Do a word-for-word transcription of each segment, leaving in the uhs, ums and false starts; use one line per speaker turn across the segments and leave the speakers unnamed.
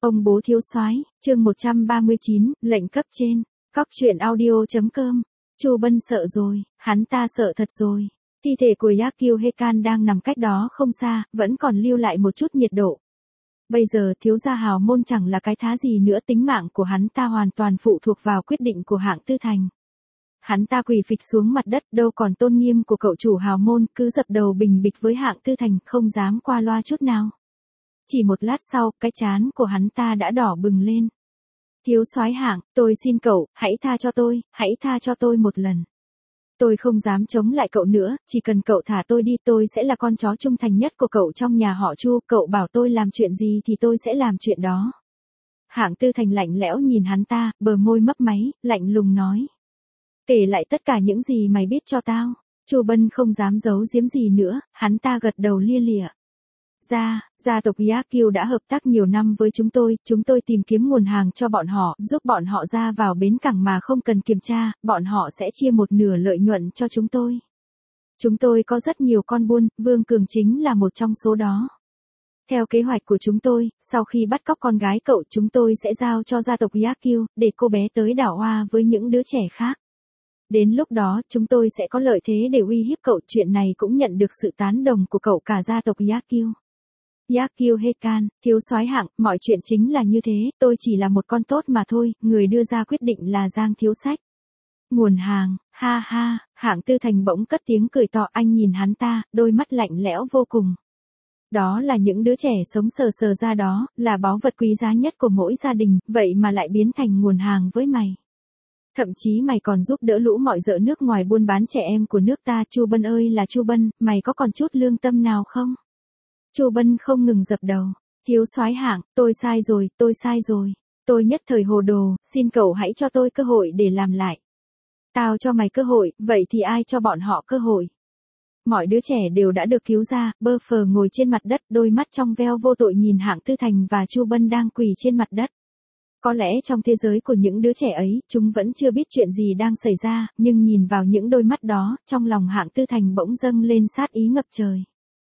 Ông bố thiếu soái, chương một trăm ba mươi chín, lệnh cấp trên. Cóc truyện audio.com. Chu Bân sợ rồi, hắn ta sợ thật rồi. Thi thể của Yakyu Hekan đang nằm cách đó không xa, vẫn còn lưu lại một chút nhiệt độ. Bây giờ thiếu gia hào môn chẳng là cái thá gì nữa, tính mạng của hắn ta hoàn toàn phụ thuộc vào quyết định của Hạng Tư Thành. Hắn ta quỳ phịch xuống mặt đất, đâu còn tôn nghiêm của cậu chủ hào môn, cứ dập đầu bình bịch với Hạng Tư Thành, không dám qua loa chút nào. Chỉ một lát sau, cái trán của hắn ta đã đỏ bừng lên. Thiếu soái Hạng, tôi xin cậu, hãy tha cho tôi, hãy tha cho tôi một lần. Tôi không dám chống lại cậu nữa, chỉ cần cậu thả tôi đi, tôi sẽ là con chó trung thành nhất của cậu trong nhà họ Chu, cậu bảo tôi làm chuyện gì thì tôi sẽ làm chuyện đó. Hạng Tư Thành lạnh lẽo nhìn hắn ta, bờ môi mấp máy, lạnh lùng nói. Kể lại tất cả những gì mày biết cho tao. Chu Bân không dám giấu giếm gì nữa, hắn ta gật đầu lia lịa. Gia, gia tộc Yakyu đã hợp tác nhiều năm với chúng tôi, chúng tôi tìm kiếm nguồn hàng cho bọn họ, giúp bọn họ ra vào bến cảng mà không cần kiểm tra, bọn họ sẽ chia một nửa lợi nhuận cho chúng tôi. Chúng tôi có rất nhiều con buôn, Vương Cường chính là một trong số đó. Theo kế hoạch của chúng tôi, sau khi bắt cóc con gái cậu, chúng tôi sẽ giao cho gia tộc Yakyu, để cô bé tới đảo hoa với những đứa trẻ khác. Đến lúc đó, chúng tôi sẽ có lợi thế để uy hiếp cậu, chuyện này cũng nhận được sự tán đồng của cậu cả gia tộc Yakyu. Yakyu Hekan, thiếu soái Hạng, mọi chuyện chính là như thế, tôi chỉ là một con tốt mà thôi, người đưa ra quyết định là Giang thiếu sách. Nguồn hàng, ha ha, Hạng Tư Thành bỗng cất tiếng cười to, anh nhìn hắn ta, đôi mắt lạnh lẽo vô cùng. Đó là những đứa trẻ sống sờ sờ ra đó, là báu vật quý giá nhất của mỗi gia đình, vậy mà lại biến thành nguồn hàng với mày. Thậm chí mày còn giúp đỡ lũ mọi dợ nước ngoài buôn bán trẻ em của nước ta. Chu Bân ơi là Chu Bân, mày có còn chút lương tâm nào không? Chu Bân không ngừng dập đầu. Thiếu soái Hạng, tôi sai rồi, tôi sai rồi. Tôi nhất thời hồ đồ, xin cậu hãy cho tôi cơ hội để làm lại. Tao cho mày cơ hội, vậy thì ai cho bọn họ cơ hội? Mọi đứa trẻ đều đã được cứu ra, bơ phờ ngồi trên mặt đất, đôi mắt trong veo vô tội nhìn Hạng Tư Thành và Chu Bân đang quỳ trên mặt đất. Có lẽ trong thế giới của những đứa trẻ ấy, chúng vẫn chưa biết chuyện gì đang xảy ra, nhưng nhìn vào những đôi mắt đó, trong lòng Hạng Tư Thành bỗng dâng lên sát ý ngập trời.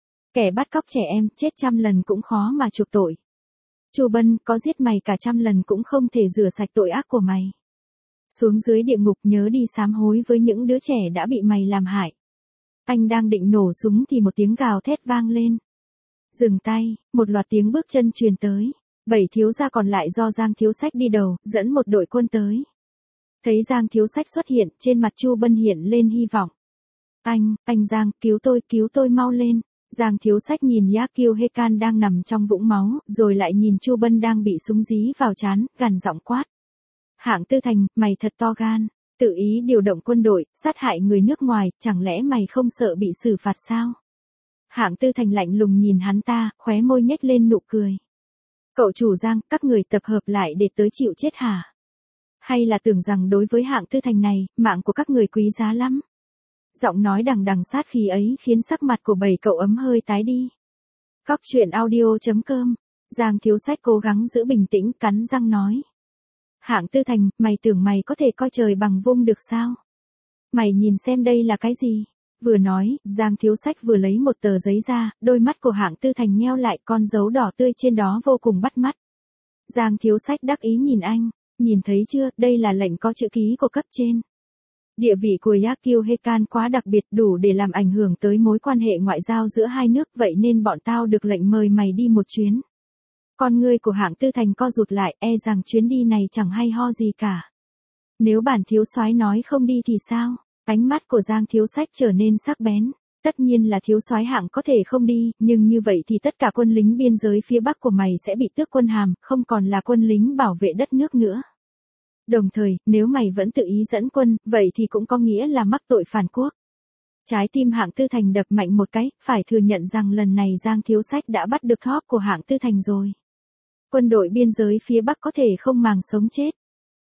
Kẻ bắt cóc trẻ em, chết trăm lần cũng khó mà chuộc tội. Chu Bân, có giết mày cả trăm lần cũng không thể rửa sạch tội ác của mày. Xuống dưới địa ngục nhớ đi sám hối với những đứa trẻ đã bị mày làm hại. Anh đang định nổ súng thì một tiếng gào thét vang lên. Dừng tay, một loạt tiếng bước chân truyền tới. Bảy thiếu gia còn lại do Giang thiếu sách đi đầu, dẫn một đội quân tới. Thấy Giang thiếu sách xuất hiện, trên mặt Chu Bân hiện lên hy vọng. Anh, anh Giang, cứu tôi, cứu tôi mau lên. Giang thiếu sách nhìn Yakyu Hekan đang nằm trong vũng máu, rồi lại nhìn Chu Bân đang bị súng dí vào trán, gằn giọng quát. Hạng Tư Thành, mày thật to gan, tự ý điều động quân đội, sát hại người nước ngoài, chẳng lẽ mày không sợ bị xử phạt sao? Hạng Tư Thành lạnh lùng nhìn hắn ta, khóe môi nhếch lên nụ cười. Cậu chủ Giang, các người tập hợp lại để tới chịu chết hả? Hay là tưởng rằng đối với Hạng Tư Thành này, mạng của các người quý giá lắm? Giọng nói đằng đằng sát khí ấy khiến sắc mặt của bảy cậu ấm hơi tái đi. Cóc truyện audio.com. Giang thiếu sách cố gắng giữ bình tĩnh, cắn răng nói. Hạng Tư Thành, mày tưởng mày có thể coi trời bằng vung được sao? Mày nhìn xem đây là cái gì? Vừa nói, Giang thiếu sách vừa lấy một tờ giấy ra, đôi mắt của Hạng Tư Thành nheo lại, con dấu đỏ tươi trên đó vô cùng bắt mắt. Giang thiếu sách đắc ý nhìn anh, nhìn thấy chưa, đây là lệnh có chữ ký của cấp trên. Địa vị của Yakyu Hekan quá đặc biệt, đủ để làm ảnh hưởng tới mối quan hệ ngoại giao giữa hai nước, vậy nên bọn tao được lệnh mời mày đi một chuyến. Con ngươi của Hạng Tư Thành co rụt lại, e rằng chuyến đi này chẳng hay ho gì cả. Nếu bản thiếu soái nói không đi thì sao? Ánh mắt của Giang thiếu sách trở nên sắc bén. Tất nhiên là thiếu soái Hạng có thể không đi, nhưng như vậy thì tất cả quân lính biên giới phía Bắc của mày sẽ bị tước quân hàm, không còn là quân lính bảo vệ đất nước nữa. Đồng thời, nếu mày vẫn tự ý dẫn quân, vậy thì cũng có nghĩa là mắc tội phản quốc. Trái tim Hạng Tư Thành đập mạnh một cái, phải thừa nhận rằng lần này Giang thiếu sách đã bắt được thóp của Hạng Tư Thành rồi. Quân đội biên giới phía Bắc có thể không màng sống chết.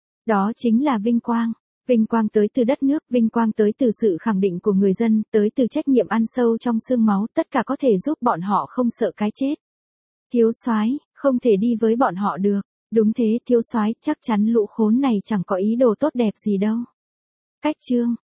Đó chính là vinh quang. Vinh quang tới từ đất nước, vinh quang tới từ sự khẳng định của người dân, tới từ trách nhiệm ăn sâu trong xương máu, tất cả có thể giúp bọn họ không sợ cái chết. Thiếu soái, không thể đi với bọn họ được. Đúng thế, thiếu soái, chắc chắn lũ khốn này chẳng có ý đồ tốt đẹp gì đâu. Cách chương.